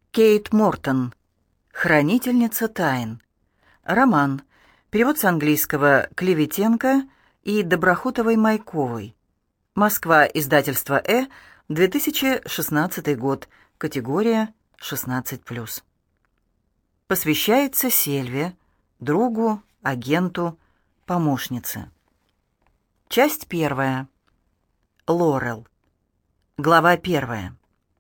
Кейт Мортон. Хранительница тайн. Роман. Перевод с английского Клеветенко и Доброхотовой-Майковой. Москва. Издательство 2016 год. Категория 16+. Посвящается Сельве, другу, агенту, помощнице. Часть 1. Лорел. Глава 1.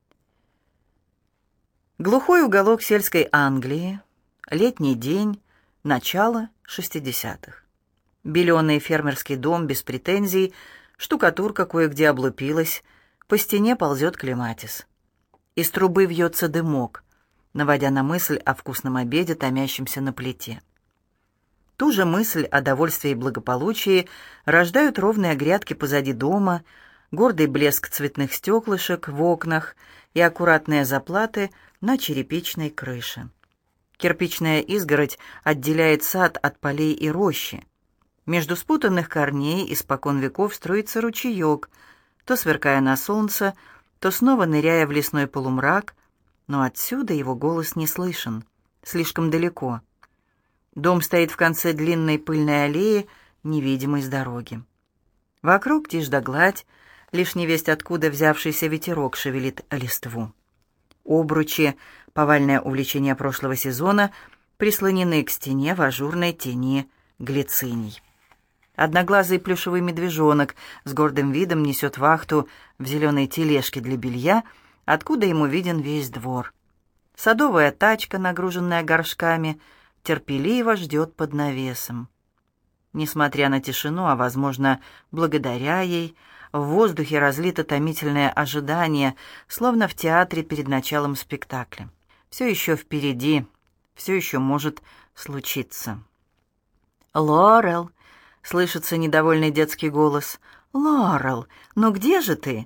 Глухой уголок сельской Англии, летний день, начало 60-х. Беленый фермерский дом без претензий, штукатурка кое-где облупилась, по стене ползет клематис. Из трубы вьется дымок, наводя на мысль о вкусном обеде, томящемся на плите. Ту же мысль о довольстве и благополучии рождают ровные грядки позади дома, гордый блеск цветных стеклышек в окнах и аккуратные заплаты на черепичной крыше. Кирпичная изгородь отделяет сад от полей и рощи. Между спутанных корней испокон веков струится ручеек, то сверкая на солнце, то снова ныряя в лесной полумрак, но отсюда его голос не слышен, слишком далеко. Дом стоит в конце длинной пыльной аллеи, невидимой с дороги. Вокруг тишь да гладь, лишь невесть откуда взявшийся ветерок шевелит листву. Обручи, повальное увлечение прошлого сезона, прислонены к стене в ажурной тени глициний. Одноглазый плюшевый медвежонок с гордым видом несет вахту в зеленой тележке для белья, откуда ему виден весь двор. Садовая тачка, нагруженная горшками, терпеливо ждет под навесом. Несмотря на тишину, а, возможно, благодаря ей, в воздухе разлито томительное ожидание, словно в театре перед началом спектакля. Все еще впереди, все еще может случиться. «Лорел!» — слышится недовольный детский голос. «Лорел, ну где же ты?»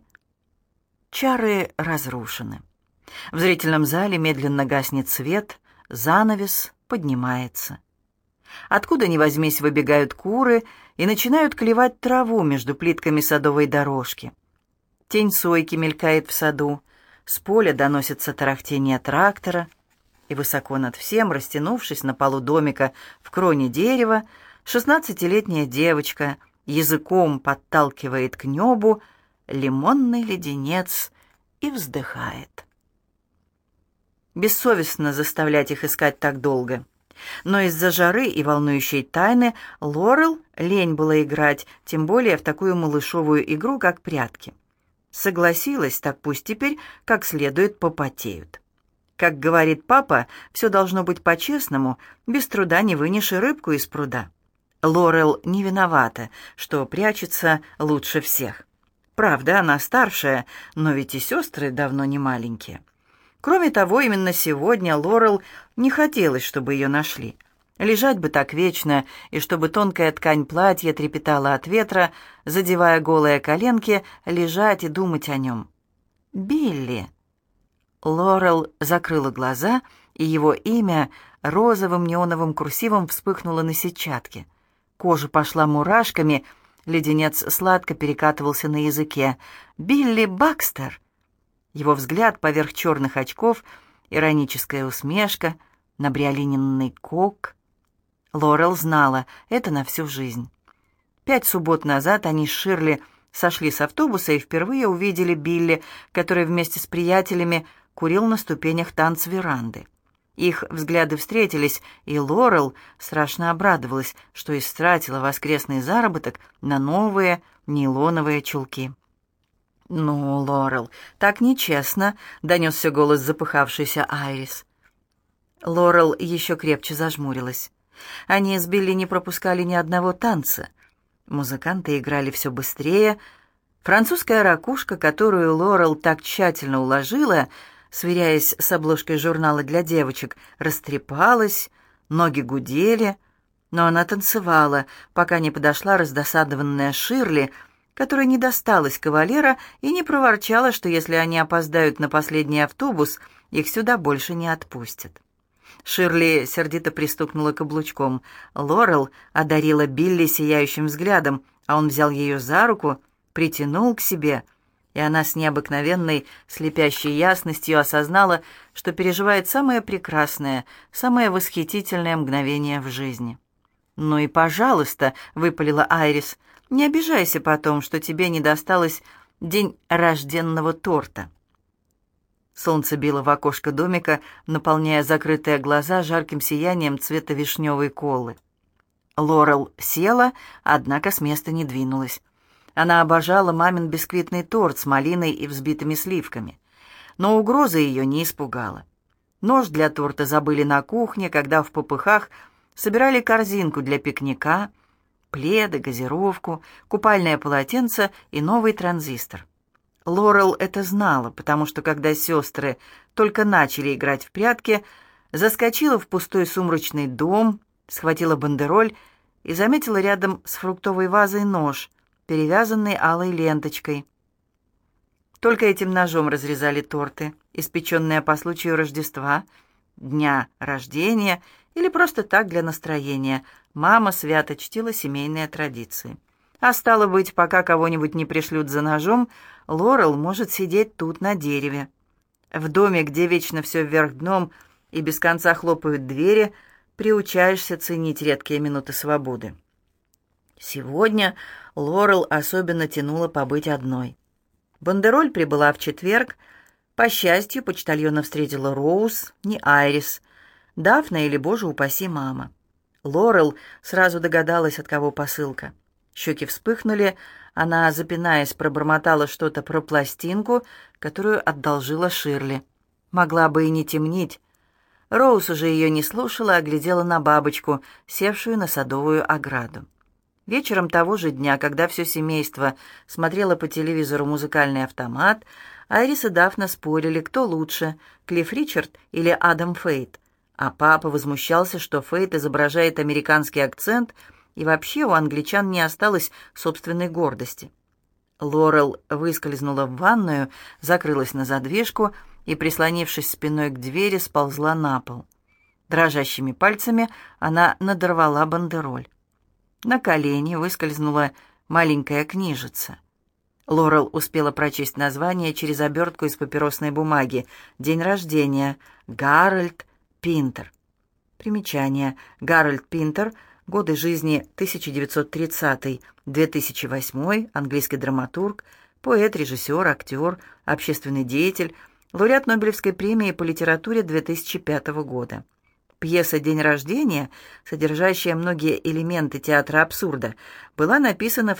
Чары разрушены. В зрительном зале медленно гаснет свет, занавес поднимается. Откуда ни возьмись выбегают куры и начинают клевать траву между плитками садовой дорожки. Тень сойки мелькает в саду, с поля доносится тарахтение трактора, и высоко над всем, растянувшись на полу домика в кроне дерева, 16-летняя девочка языком подталкивает к небу лимонный леденец и вздыхает. Бессовестно заставлять их искать так долго. Но из-за жары и волнующей тайны Лорел лень было играть, тем более в такую малышовую игру, как прятки. Согласилась, так пусть теперь как следует попотеют. Как говорит папа, все должно быть по-честному, без труда не вынешь и рыбку из пруда. Лорел не виновата, что прячется лучше всех. Правда, она старшая, но ведь и сестры давно не маленькие. Кроме того, именно сегодня Лорел не хотелось, чтобы ее нашли. Лежать бы так вечно, и чтобы тонкая ткань платья трепетала от ветра, задевая голые коленки, лежать и думать о нем. «Билли!» Лорел закрыла глаза, и его имя розовым неоновым курсивом вспыхнуло на сетчатке. Кожа пошла мурашками, леденец сладко перекатывался на языке. «Билли Бакстер!» Его взгляд поверх черных очков, ироническая усмешка, набриолиненный кок. Лорел знала, это на всю жизнь. 5 суббот назад они с Ширли сошли с автобуса и впервые увидели Билли, который вместе с приятелями курил на ступенях танцверанды. Их взгляды встретились, и Лорел страшно обрадовалась, что истратила воскресный заработок на новые нейлоновые чулки. «Ну, Лорел, так нечестно», — донесся голос запыхавшейся Айрис. Лорел еще крепче зажмурилась. Они с Билли не пропускали ни одного танца. Музыканты играли все быстрее. Французская ракушка, которую Лорел так тщательно уложила, сверяясь с обложкой журнала для девочек, растрепалась, ноги гудели, но она танцевала, пока не подошла раздосадованная Ширли, которой не досталось кавалера и не проворчала, что если они опоздают на последний автобус, их сюда больше не отпустят. Ширли сердито пристукнула каблучком. Лорел одарила Билли сияющим взглядом, а он взял ее за руку, притянул к себе и она с необыкновенной слепящей ясностью осознала, что переживает самое прекрасное, самое восхитительное мгновение в жизни. «Ну и пожалуйста», — выпалила Айрис, — «не обижайся потом, что тебе не досталось день рожденного торта». Солнце било в окошко домика, наполняя закрытые глаза жарким сиянием цвета вишневой колы. Лорел села, однако с места не двинулась. Она обожала мамин бисквитный торт с малиной и взбитыми сливками. Но угроза ее не испугала. Нож для торта забыли на кухне, когда в попыхах собирали корзинку для пикника, пледы, газировку, купальное полотенце и новый транзистор. Лорел это знала, потому что, когда сестры только начали играть в прятки, заскочила в пустой сумрачный дом, схватила бандероль и заметила рядом с фруктовой вазой нож, перевязанный алой ленточкой. Только этим ножом разрезали торты, испеченные по случаю Рождества, дня рождения или просто так для настроения. Мама свято чтила семейные традиции. А стало быть, пока кого-нибудь не пришлют за ножом, Лорел может сидеть тут на дереве. В доме, где вечно все вверх дном и без конца хлопают двери, приучаешься ценить редкие минуты свободы. Сегодня Лорел особенно тянула побыть одной. Бандероль прибыла в четверг. По счастью, почтальона встретила Роуз, не Айрис, Дафна или, боже упаси, мама. Лорел сразу догадалась, от кого посылка. Щеки вспыхнули, она, запинаясь, пробормотала что-то про пластинку, которую одолжила Ширли. Могла бы и не темнить. Роуз уже ее не слушала, а глядела на бабочку, севшую на садовую ограду. Вечером того же дня, когда все семейство смотрело по телевизору музыкальный автомат, Айрис и Дафна спорили, кто лучше, Клифф Ричард или Адам Фейт. А папа возмущался, что Фейт изображает американский акцент, и вообще у англичан не осталось собственной гордости. Лорел выскользнула в ванную, закрылась на задвижку и, прислонившись спиной к двери, сползла на пол. Дрожащими пальцами она надорвала бандероль. На колени выскользнула маленькая книжица. Лорел успела прочесть название через обертку из папиросной бумаги. «День рождения. Гарольд Пинтер». Примечание. Гарольд Пинтер. Годы жизни 1930-2008. Английский драматург, поэт, режиссер, актер, общественный деятель, лауреат Нобелевской премии по литературе 2005 года. Пьеса «День рождения», содержащая многие элементы театра абсурда, была написана в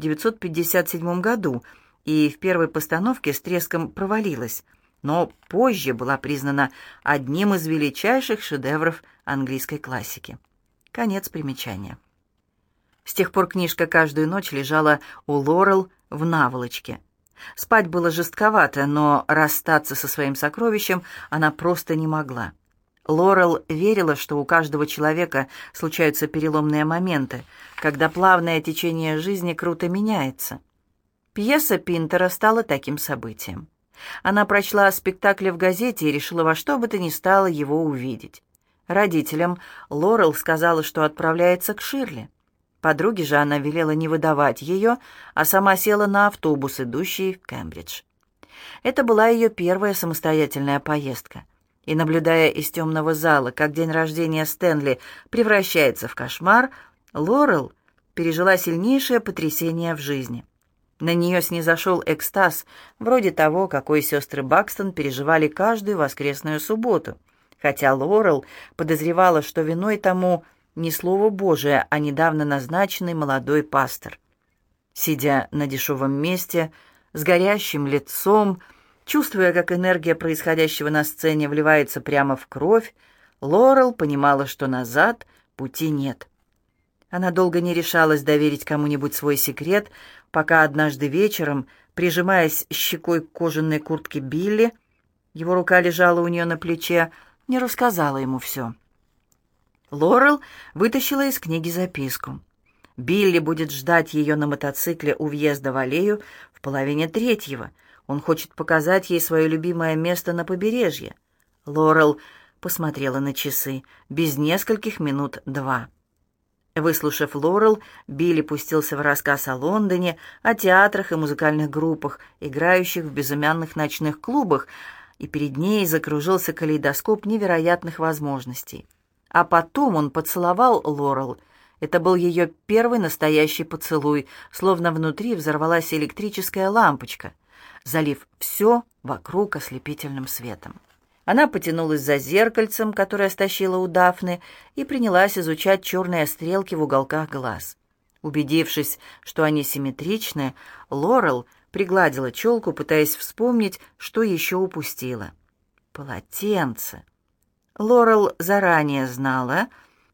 1957 году и в первой постановке с треском провалилась, но позже была признана одним из величайших шедевров английской классики. Конец примечания. С тех пор книжка каждую ночь лежала у Лорел в наволочке. Спать было жестковато, но расстаться со своим сокровищем она просто не могла. Лорел верила, что у каждого человека случаются переломные моменты, когда плавное течение жизни круто меняется. Пьеса Пинтера стала таким событием. Она прочла о спектакле в газете и решила во что бы то ни стало его увидеть. Родителям Лорел сказала, что отправляется к Ширли. Подруге же она велела не выдавать ее, а сама села на автобус, идущий в Кембридж. Это была ее первая самостоятельная поездка. И, наблюдая из темного зала, как день рождения Стэнли превращается в кошмар, Лорел пережила сильнейшее потрясение в жизни. На нее снизошел экстаз, вроде того, какой сестры Бакстон переживали каждую воскресную субботу, хотя Лорел подозревала, что виной тому не Слово Божие, а недавно назначенный молодой пастор. Сидя на дешевом месте, с горящим лицом, чувствуя, как энергия происходящего на сцене вливается прямо в кровь, Лорел понимала, что назад пути нет. Она долго не решалась доверить кому-нибудь свой секрет, пока однажды вечером, прижимаясь щекой к кожаной куртке Билли, его рука лежала у нее на плече, не рассказала ему все. Лорел вытащила из книги записку. Билли будет ждать ее на мотоцикле у въезда в аллею в 2:30. Он хочет показать ей свое любимое место на побережье. Лорел посмотрела на часы. Без нескольких минут 2. Выслушав Лорел, Билли пустился в рассказ о Лондоне, о театрах и музыкальных группах, играющих в безымянных ночных клубах, и перед ней закружился калейдоскоп невероятных возможностей. А потом он поцеловал Лорел. Это был ее первый настоящий поцелуй, словно внутри взорвалась электрическая лампочка, залив все вокруг ослепительным светом. Она потянулась за зеркальцем, которое стащила у Дафны, и принялась изучать черные стрелки в уголках глаз. Убедившись, что они симметричны, Лорел пригладила челку, пытаясь вспомнить, что еще упустила. Полотенце. Лорел заранее знала,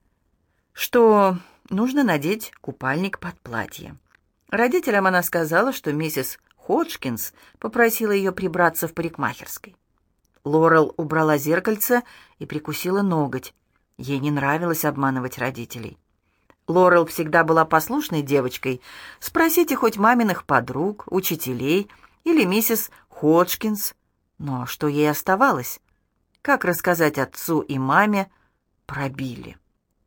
что нужно надеть купальник под платье. Родителям она сказала, что миссис Ходжкинс попросила ее прибраться в парикмахерской. Лорел убрала зеркальце и прикусила ноготь. Ей не нравилось обманывать родителей. Лорел всегда была послушной девочкой. Спросите хоть маминых подруг, учителей или миссис Ходжкинс. Но что ей оставалось? Как рассказать отцу и маме про Билли?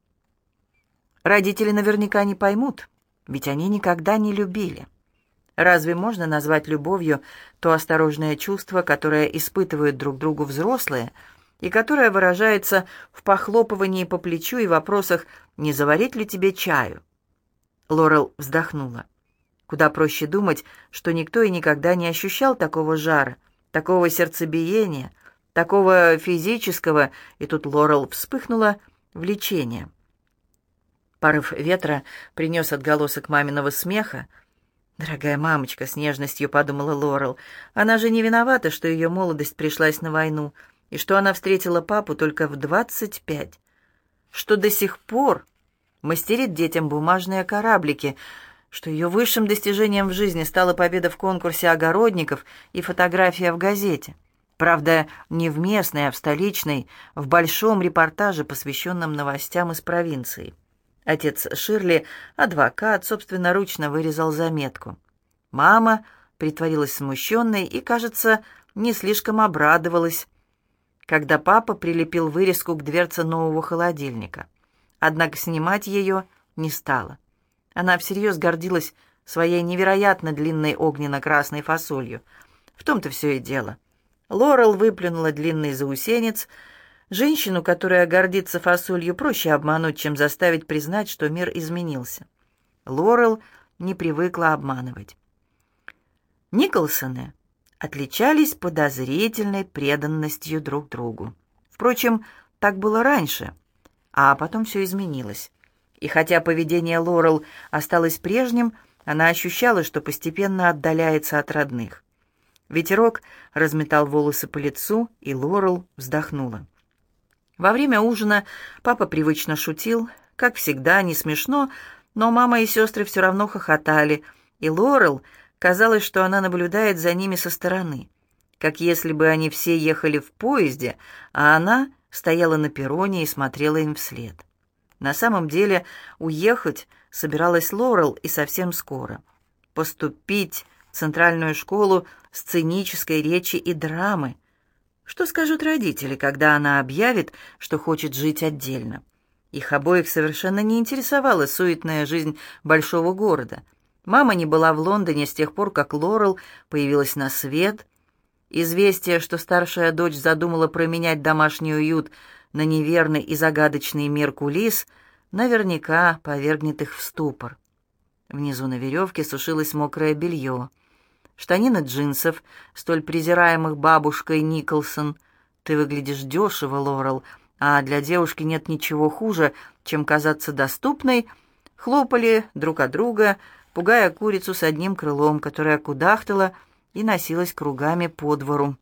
Родители наверняка не поймут, ведь они никогда не любили. Разве можно назвать любовью то осторожное чувство, которое испытывают друг другу взрослые, и которое выражается в похлопывании по плечу и вопросах «не заварить ли тебе чаю?» Лорел вздохнула. Куда проще думать, что никто и никогда не ощущал такого жара, такого сердцебиения, такого физического, и тут Лорел вспыхнула влечение. Порыв ветра принес отголосок маминого смеха. «Дорогая мамочка», — с нежностью подумала Лорел, — «она же не виновата, что ее молодость пришлась на войну, и что она встретила папу только в 25, что до сих пор мастерит детям бумажные кораблики, что ее высшим достижением в жизни стала победа в конкурсе огородников и фотография в газете. Правда, не в местной, а в столичной, в большом репортаже, посвященном новостям из провинции. Отец Ширли, адвокат, собственноручно вырезал заметку. Мама притворилась смущенной и, кажется, не слишком обрадовалась, когда папа прилепил вырезку к дверце нового холодильника. Однако снимать ее не стала. Она всерьез гордилась своей невероятно длинной огненно-красной фасолью. В том-то все и дело. Лорел выплюнула длинный заусенец. Женщину, которая гордится фасолью, проще обмануть, чем заставить признать, что мир изменился. Лорел не привыкла обманывать. Николсоны отличались подозрительной преданностью друг другу. Впрочем, так было раньше, а потом все изменилось. И хотя поведение Лорел осталось прежним, она ощущала, что постепенно отдаляется от родных. Ветерок разметал волосы по лицу, и Лорел вздохнула. Во время ужина папа привычно шутил, как всегда, не смешно, но мама и сестры все равно хохотали, и Лорел казалось, что она наблюдает за ними со стороны, как если бы они все ехали в поезде, а она стояла на перроне и смотрела им вслед. На самом деле уехать собиралась Лорел и совсем скоро. Поступить в центральную школу сценической речи и драмы. Что скажут родители, когда она объявит, что хочет жить отдельно? Их обоих совершенно не интересовала суетная жизнь большого города. Мама не была в Лондоне с тех пор, как Лорел появилась на свет. Известие, что старшая дочь задумала променять домашний уют на неверный и загадочный мир кулис, наверняка повергнет их в ступор. Внизу на веревке сушилось мокрое белье. Штанины джинсов, столь презираемых бабушкой Николсон. «Ты выглядишь дешево, Лорел, а для девушки нет ничего хуже, чем казаться доступной», хлопали друг от друга, пугая курицу с одним крылом, которая кудахтала и носилась кругами по двору.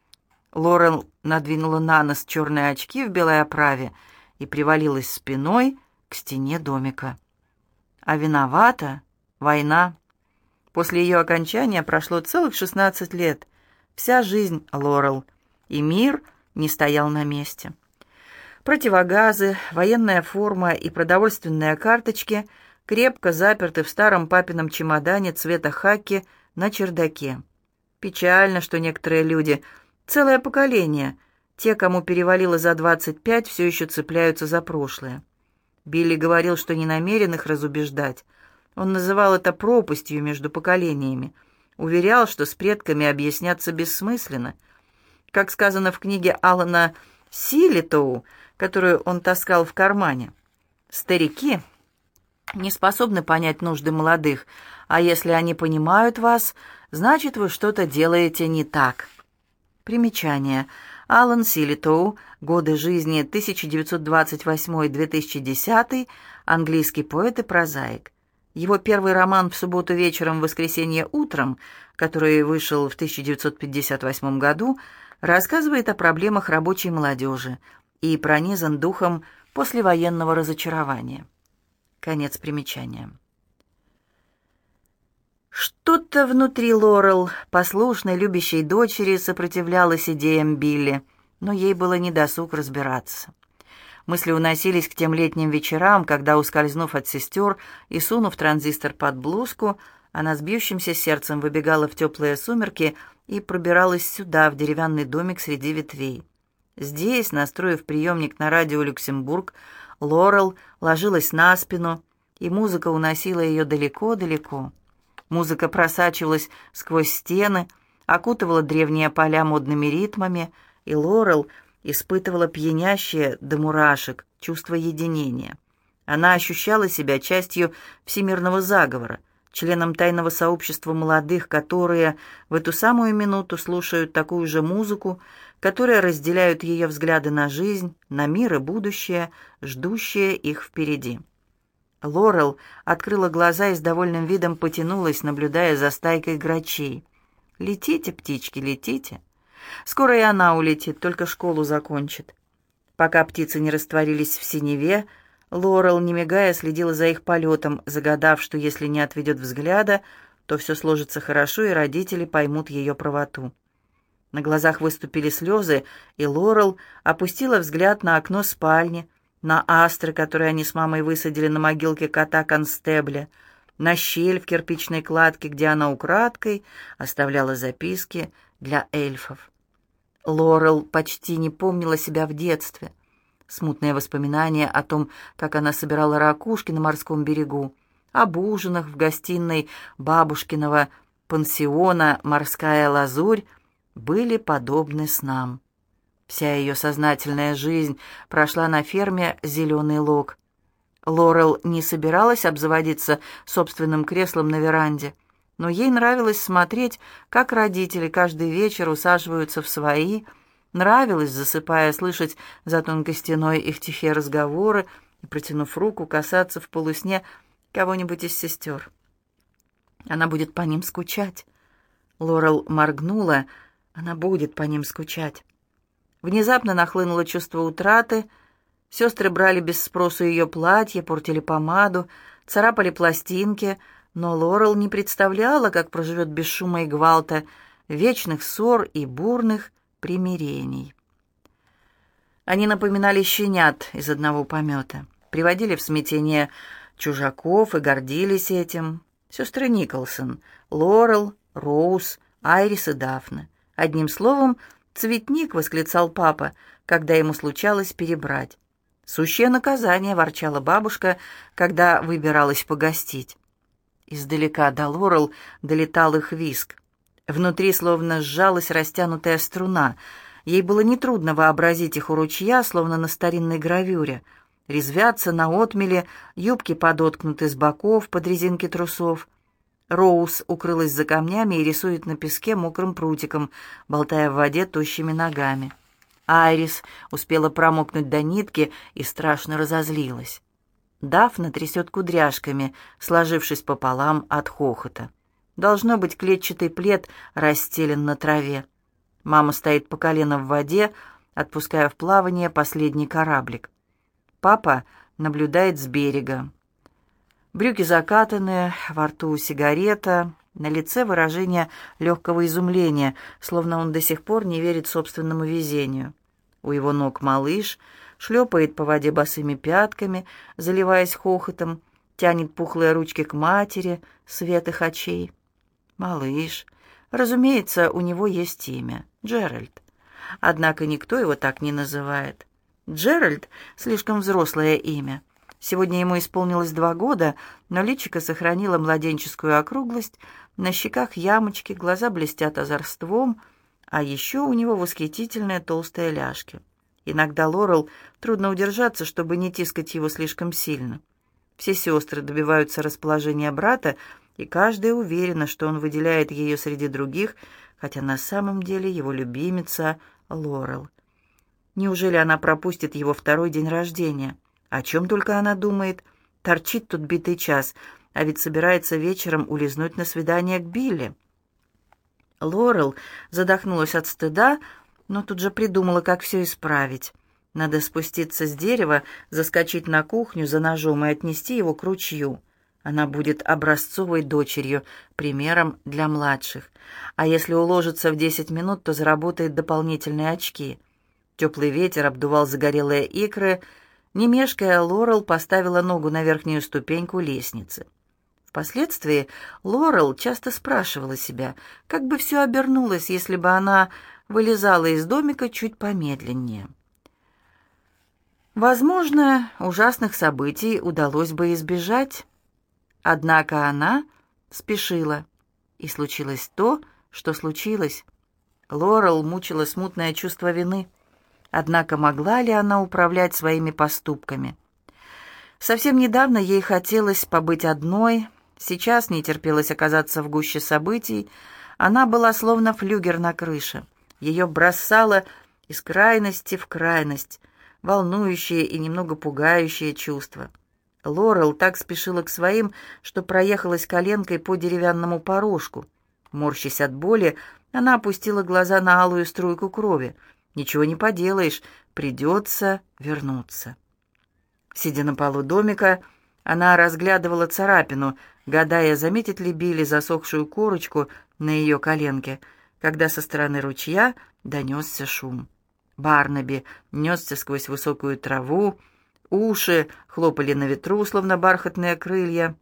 Лорел надвинула на нос черные очки в белой оправе и привалилась спиной к стене домика. А виновата война. После ее окончания прошло целых 16 лет. Вся жизнь Лорел. И мир не стоял на месте. Противогазы, военная форма и продовольственные карточки крепко заперты в старом папином чемодане цвета хаки на чердаке. Печально, что некоторые люди, целое поколение, те, кому перевалило за 25, все еще цепляются за прошлое. Билли говорил, что не намерен их разубеждать. Он называл это пропастью между поколениями. Уверял, что с предками объясняться бессмысленно. Как сказано в книге Алана Силитоу, которую он таскал в кармане, «Старики не способны понять нужды молодых, а если они понимают вас, значит, вы что-то делаете не так». Примечание. Алан Силитоу, годы жизни 1928-2010, английский поэт и прозаик. Его первый роман «В субботу вечером, в воскресенье утром», который вышел в 1958 году, рассказывает о проблемах рабочей молодежи и пронизан духом послевоенного разочарования. Конец примечания. Что-то внутри Лорел, послушной, любящей дочери, сопротивлялось идеям Билли, но ей было недосуг разбираться. Мысли уносились к тем летним вечерам, когда, ускользнув от сестер и сунув транзистор под блузку, она с бьющимся сердцем выбегала в теплые сумерки и пробиралась сюда, в деревянный домик среди ветвей. Здесь, настроив приемник на радио «Люксембург», Лорел ложилась на спину, и музыка уносила ее далеко-далеко. Музыка просачивалась сквозь стены, окутывала древние поля модными ритмами, и Лорел испытывала пьянящее до мурашек чувство единения. Она ощущала себя частью всемирного заговора, членом тайного сообщества молодых, которые в эту самую минуту слушают такую же музыку, которые разделяют ее взгляды на жизнь, на мир и будущее, ждущее их впереди. Лорел открыла глаза и с довольным видом потянулась, наблюдая за стайкой грачей. «Летите, птички, летите. Скоро и она улетит, только школу закончит». Пока птицы не растворились в синеве, Лорел, не мигая, следила за их полетом, загадав, что если не отведет взгляда, то все сложится хорошо, и родители поймут ее правоту. На глазах выступили слезы, и Лорел опустила взгляд на окно спальни, на астры, которые они с мамой высадили на могилке кота Констебля, на щель в кирпичной кладке, где она украдкой оставляла записки для эльфов. Лорел почти не помнила себя в детстве. Смутные воспоминания о том, как она собирала ракушки на морском берегу, об ужинах в гостиной бабушкиного пансиона «Морская лазурь» были подобны снам. Вся ее сознательная жизнь прошла на ферме «Зеленый лог». Лорел не собиралась обзаводиться собственным креслом на веранде, но ей нравилось смотреть, как родители каждый вечер усаживаются в свои, нравилось, засыпая, слышать за тонкой стеной их тихие разговоры и, протянув руку, касаться в полусне кого-нибудь из сестер. Она будет по ним скучать. Лорел моргнула, она будет по ним скучать. Внезапно нахлынуло чувство утраты. Сестры брали без спросу ее платье, портили помаду, царапали пластинки, но Лорел не представляла, как проживет без шума и гвалта, вечных ссор и бурных примирений. Они напоминали щенят из одного помета, приводили в смятение чужаков и гордились этим. Сестры Николсон, Лорел, Роуз, Айрис и Дафна. Одним словом, «цветник», — восклицал папа, когда ему случалось перебрать. «Сущее наказание», — ворчала бабушка, когда выбиралась погостить. Издалека до Лорел долетал их визг. Внутри словно сжалась растянутая струна. Ей было нетрудно вообразить их у ручья, словно на старинной гравюре. Резвятся на отмеле, юбки подоткнуты с боков под резинки трусов. Роуз укрылась за камнями и рисует на песке мокрым прутиком, болтая в воде тощими ногами. Айрис успела промокнуть до нитки и страшно разозлилась. Дафна трясет кудряшками, сложившись пополам от хохота. Должно быть, клетчатый плед расстелен на траве. Мама стоит по колено в воде, отпуская в плавание последний кораблик. Папа наблюдает с берега. Брюки закатаны, во рту сигарета, на лице выражение легкого изумления, словно он до сих пор не верит собственному везению. У его ног малыш шлепает по воде босыми пятками, заливаясь хохотом, тянет пухлые ручки к матери, свет их очей. Малыш. Разумеется, у него есть имя — Джеральд. Однако никто его так не называет. Джеральд — слишком взрослое имя. Сегодня ему исполнилось 2 года, но личико сохранило младенческую округлость, на щеках ямочки, глаза блестят озорством, а еще у него восхитительные толстые ляжки. Иногда Лорел трудно удержаться, чтобы не тискать его слишком сильно. Все сестры добиваются расположения брата, и каждая уверена, что он выделяет ее среди других, хотя на самом деле его любимица Лорел. Неужели она пропустит его 2-й день рождения? О чем только она думает? Торчит тут битый час, а ведь собирается вечером улизнуть на свидание к Билли. Лорел задохнулась от стыда, но тут же придумала, как все исправить. Надо спуститься с дерева, заскочить на кухню за ножом и отнести его к ручью. Она будет образцовой дочерью, примером для младших. А если уложится в 10 минут, то заработает дополнительные очки. Теплый ветер обдувал загорелые икры. Не мешкая, Лорел поставила ногу на верхнюю ступеньку лестницы. Впоследствии Лорел часто спрашивала себя, как бы все обернулось, если бы она вылезала из домика чуть помедленнее. Возможно, ужасных событий удалось бы избежать, однако она спешила, и случилось то, что случилось. Лорел мучила смутное чувство вины. Однако могла ли она управлять своими поступками? Совсем недавно ей хотелось побыть одной, сейчас не терпелось оказаться в гуще событий. Она была словно флюгер на крыше. Ее бросало из крайности в крайность, волнующее и немного пугающее чувство. Лорел так спешила к своим, что проехалась коленкой по деревянному порожку. Морщась от боли, она опустила глаза на алую струйку крови. Ничего не поделаешь, придется вернуться. Сидя на полу домика, она разглядывала царапину, гадая, заметит ли Билли засохшую корочку на ее коленке, когда со стороны ручья донесся шум. Барнаби несся сквозь высокую траву, уши хлопали на ветру, словно бархатные крылья.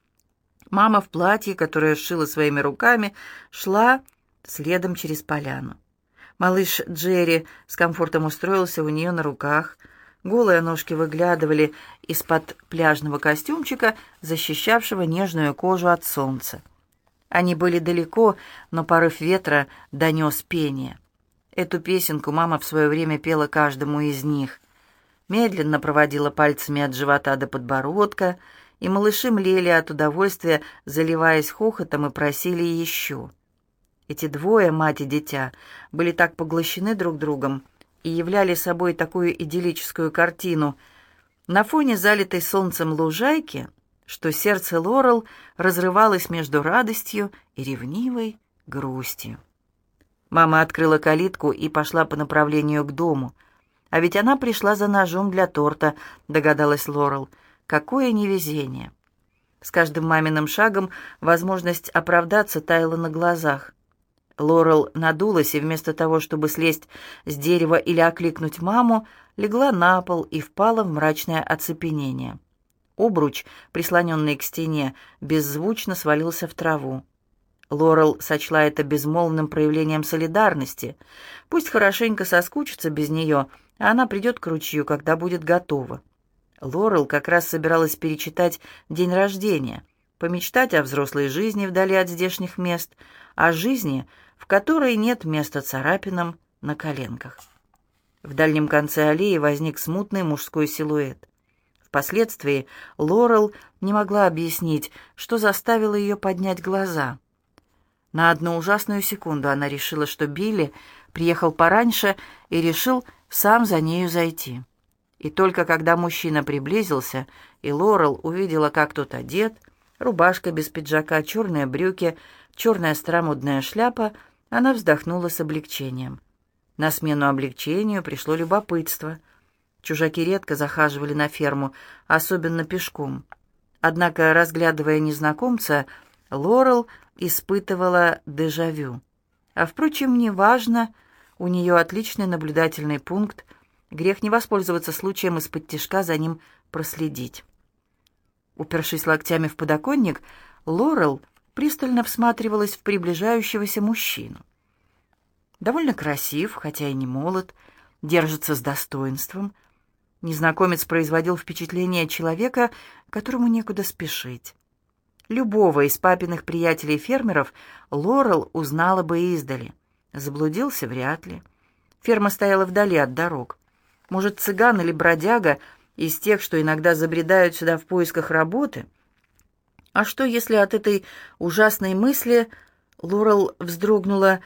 Мама в платье, которое сшила своими руками, шла следом через поляну. Малыш Джерри с комфортом устроился у нее на руках. Голые ножки выглядывали из-под пляжного костюмчика, защищавшего нежную кожу от солнца. Они были далеко, но порыв ветра донес пение. Эту песенку мама в свое время пела каждому из них. Медленно проводила пальцами от живота до подбородка, и малыши млели от удовольствия, заливаясь хохотом, и просили еще. Эти двое, мать и дитя, были так поглощены друг другом и являли собой такую идиллическую картину на фоне залитой солнцем лужайки, что сердце Лорел разрывалось между радостью и ревнивой грустью. Мама открыла калитку и пошла по направлению к дому. «А ведь она пришла за ножом для торта», — догадалась Лорел. «Какое невезение!» С каждым маминым шагом возможность оправдаться таяла на глазах. Лорел надулась и вместо того, чтобы слезть с дерева или окликнуть маму, легла на пол и впала в мрачное оцепенение. Обруч, прислоненный к стене, беззвучно свалился в траву. Лорел сочла это безмолвным проявлением солидарности. Пусть хорошенько соскучится без нее, а она придет к ручью, когда будет готова. Лорел как раз собиралась перечитать день рождения, помечтать о взрослой жизни вдали от здешних мест, о жизни, в которой нет места царапинам на коленках. В дальнем конце аллеи возник смутный мужской силуэт. Впоследствии Лорел не могла объяснить, что заставило ее поднять глаза. На одну ужасную секунду она решила, что Билли приехал пораньше и решил сам за нею зайти. И только когда мужчина приблизился, и Лорел увидела, как тот одет, рубашка без пиджака, черные брюки, черная старомодная шляпа, она вздохнула с облегчением. На смену облегчению пришло любопытство. Чужаки редко захаживали на ферму, особенно пешком. Однако, разглядывая незнакомца, Лорел испытывала дежавю. А, впрочем, неважно, у нее отличный наблюдательный пункт, грех не воспользоваться случаем исподтишка за ним проследить. Упершись локтями в подоконник, Лорел пристально всматривалась в приближающегося мужчину. Довольно красив, хотя и не молод, держится с достоинством. Незнакомец производил впечатление человека, которому некуда спешить. Любого из папиных приятелей-фермеров Лорел узнала бы издали. Заблудился вряд ли. Ферма стояла вдали от дорог. Может, цыган или бродяга из тех, что иногда забредают сюда в поисках работы? А что, если от этой ужасной мысли Лорел вздрогнула?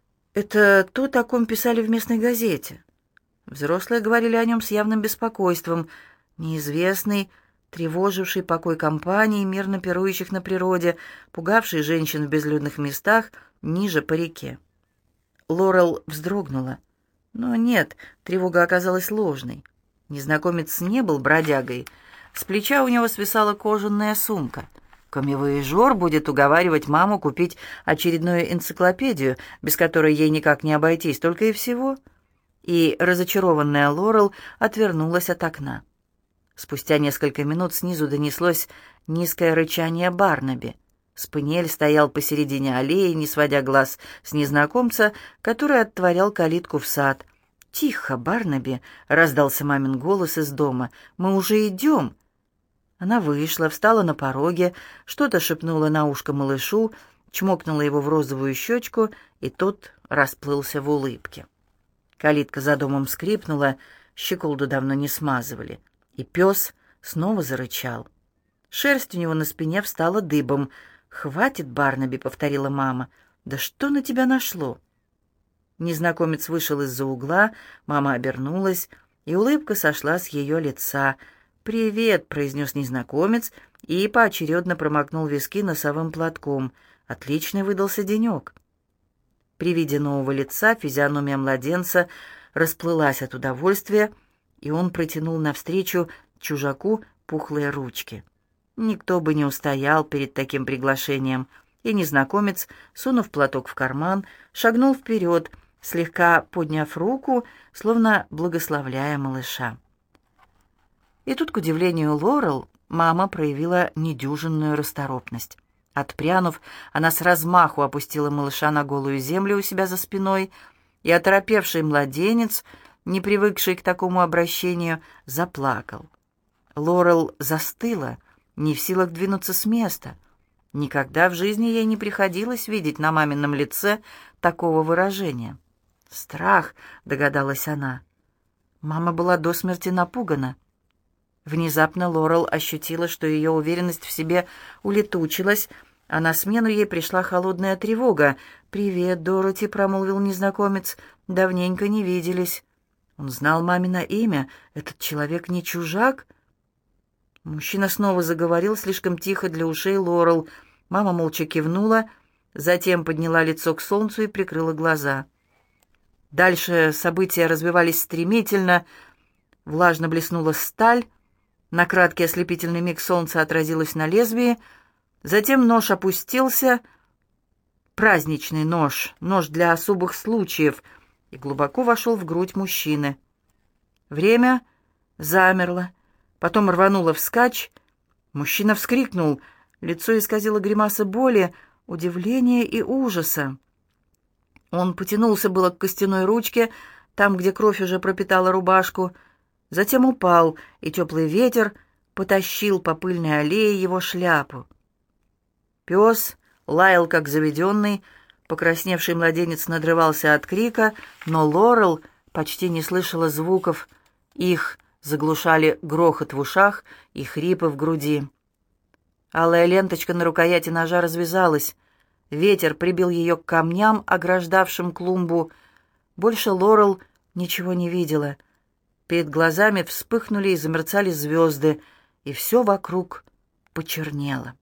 Это то, о ком писали в местной газете. Взрослые говорили о нем с явным беспокойством. Неизвестный, тревоживший покой компании, мирно пирующих на природе, пугавший женщин в безлюдных местах ниже по реке. Лорел вздрогнула. Но нет, тревога оказалась ложной. Незнакомец не был бродягой. С плеча у него свисала кожаная сумка. Камевояжер будет уговаривать маму купить очередную энциклопедию, без которой ей никак не обойтись, только и всего. И разочарованная Лорел отвернулась от окна. Спустя несколько минут снизу донеслось низкое рычание Барнаби. Спаниель стоял посередине аллеи, не сводя глаз с незнакомца, который отворял калитку в сад. «Тихо, Барнаби!» — раздался мамин голос из дома. «Мы уже идем!» Она вышла, встала на пороге, что-то шепнула на ушко малышу, чмокнула его в розовую щечку, и тот расплылся в улыбке. Калитка за домом скрипнула, щеколду давно не смазывали, и пес снова зарычал. Шерсть у него на спине встала дыбом. «Хватит, Барнаби», — повторила мама. «Да что на тебя нашло?» Незнакомец вышел из-за угла, мама обернулась, и улыбка сошла с ее лица. «Привет», — произнес незнакомец и поочередно промокнул виски носовым платком. Отличный выдался денек. При виде нового лица физиономия младенца расплылась от удовольствия, и он протянул навстречу чужаку пухлые ручки. Никто бы не устоял перед таким приглашением, и незнакомец, сунув платок в карман, шагнул вперед, слегка подняв руку, словно благословляя малыша. И тут, к удивлению Лорел, мама проявила недюжинную расторопность. Отпрянув, она с размаху опустила малыша на голую землю у себя за спиной, и оторопевший младенец, не привыкший к такому обращению, заплакал. Лорел застыла, не в силах двинуться с места. Никогда в жизни ей не приходилось видеть на мамином лице такого выражения. «Страх», — догадалась она. Мама была до смерти напугана. Внезапно Лорел ощутила, что ее уверенность в себе улетучилась, а на смену ей пришла холодная тревога. «Привет, Дороти», — промолвил незнакомец, — «давненько не виделись». Он знал мамино имя. Этот человек не чужак? Мужчина снова заговорил, слишком тихо для ушей Лорел. Мама молча кивнула, затем подняла лицо к солнцу и прикрыла глаза. Дальше события развивались стремительно. Влажно блеснула сталь. На краткий ослепительный миг солнце отразилось на лезвии. Затем нож опустился. Праздничный нож, нож для особых случаев, и глубоко вошел в грудь мужчины. Время замерло, потом рвануло вскачь. Мужчина вскрикнул, лицо исказило гримаса боли, удивления и ужаса. Он потянулся было к костяной ручке, там, где кровь уже пропитала рубашку, затем упал, и теплый ветер потащил по пыльной аллее его шляпу. Пес лаял, как заведенный, покрасневший младенец надрывался от крика, но Лорел почти не слышала звуков. Их заглушали грохот в ушах и хрипы в груди. Алая ленточка на рукояти ножа развязалась. Ветер прибил ее к камням, ограждавшим клумбу. Больше Лорел ничего не видела. Перед глазами вспыхнули и замерцали звезды, и все вокруг почернело.